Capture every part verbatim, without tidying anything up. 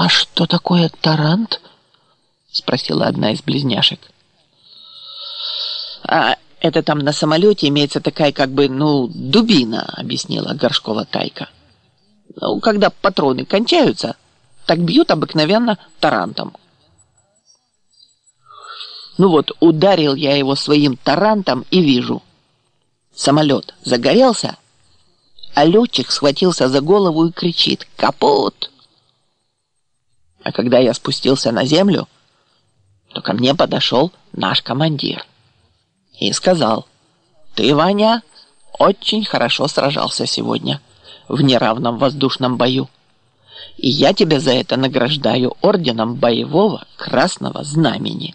«А что такое тарант?» — спросила одна из близняшек. «А это там на самолете имеется такая как бы, ну, дубина», — объяснила Горшкова Тайка. «Ну, когда патроны кончаются, так бьют обыкновенно тарантом». Ну вот, ударил я его своим тарантом и вижу. Самолет загорелся, а летчик схватился за голову и кричит: «Капут!» А когда я спустился на землю, то ко мне подошел наш командир и сказал: «Ты, Ваня, очень хорошо сражался сегодня в неравном воздушном бою, и я тебя за это награждаю орденом боевого Красного Знамени».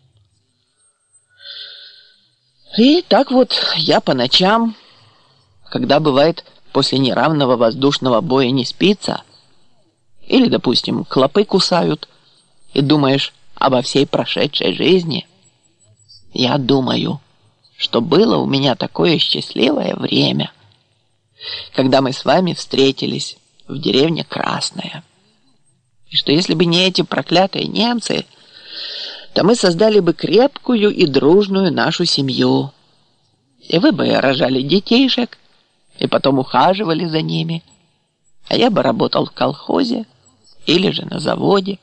И так вот я по ночам, когда бывает после неравного воздушного боя не спится, или, допустим, клопы кусают, и думаешь обо всей прошедшей жизни, я думаю, что было у меня такое счастливое время, когда мы с вами встретились в деревне Красная, и что если бы не эти проклятые немцы, то мы создали бы крепкую и дружную нашу семью, и вы бы рожали детейшек, и потом ухаживали за ними, а я бы работал в колхозе или же на заводе,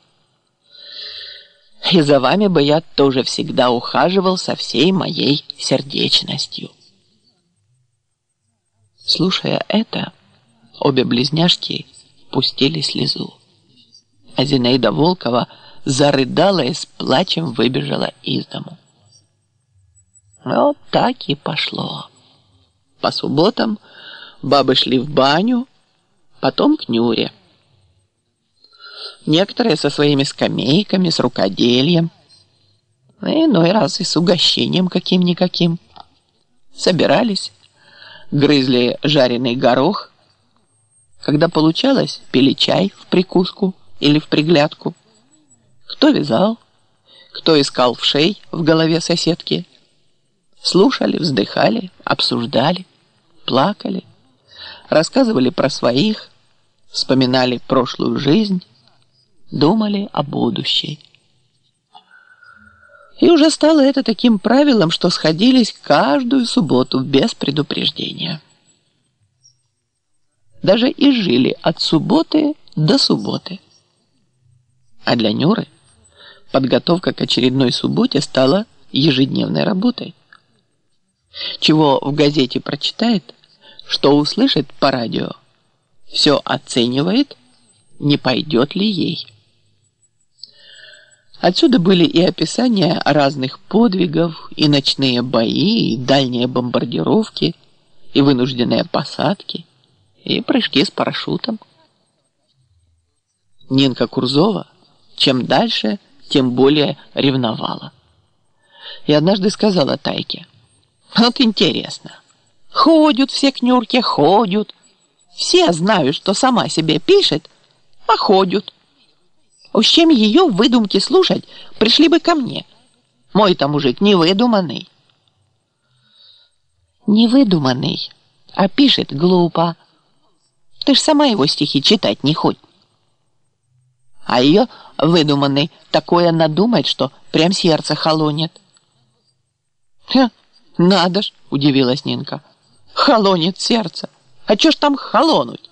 и за вами бы я тоже всегда ухаживал со всей моей сердечностью. Слушая это, обе близняшки пустили слезу, а Зинаида Волкова зарыдала и с плачем выбежала из дому. Вот так и пошло. По субботам бабы шли в баню, потом к Нюре. Некоторые со своими скамейками, с рукодельем, иной раз и с угощением каким-никаким. Собирались, грызли жареный горох. Когда получалось, пили чай в прикуску или в приглядку. Кто вязал, кто искал вшей в голове соседки. Слушали, вздыхали, обсуждали, плакали, рассказывали про своих, вспоминали прошлую жизнь, думали о будущей. И уже стало это таким правилом, что сходились каждую субботу без предупреждения. Даже и жили от субботы до субботы. А для Нюры подготовка к очередной субботе стала ежедневной работой. Чего в газете прочитает, что услышит по радио, все оценивает, не пойдет ли ей. Отсюда были и описания разных подвигов, и ночные бои, и дальние бомбардировки, и вынужденные посадки, и прыжки с парашютом. Нинка Курзова чем дальше, тем более ревновала. И однажды сказала Тайке: «Вот интересно, ходят все к Нюрке, ходят, все знают, что сама себе пишет, а ходят. С чем ее выдумки слушать, пришли бы ко мне. Мой-то мужик невыдуманный». «Невыдуманный, а пишет глупо. Ты ж сама его стихи читать не хоть. А ее выдуманный такое надумает, что прям сердце холонет». «Ха, надо ж», — удивилась Нинка, — «холонет сердце. А чё ж там холонуть?»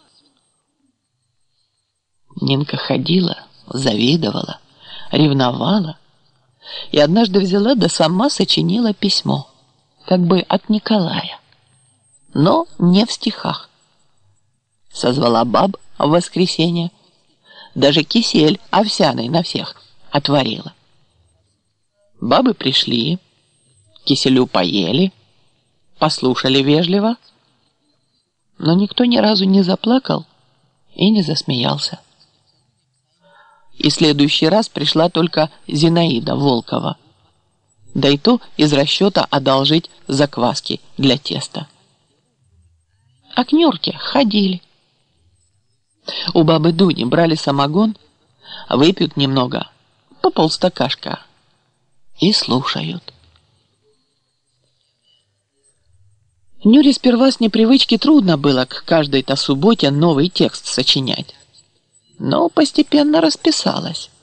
Нинка ходила, завидовала, ревновала и однажды взяла да сама сочинила письмо, как бы от Николая, но не в стихах. Созвала баб в воскресенье, даже кисель овсяный на всех отварила. Бабы пришли, киселю поели, послушали вежливо, но никто ни разу не заплакал и не засмеялся. И следующий раз пришла только Зинаида Волкова, да и то из расчета одолжить закваски для теста. А к Нюрке ходили. У бабы Дуни брали самогон, выпьют немного, по полстакашка, и слушают. Нюре сперва с непривычки трудно было к каждой-то субботе новый текст сочинять. но постепенно расписалась.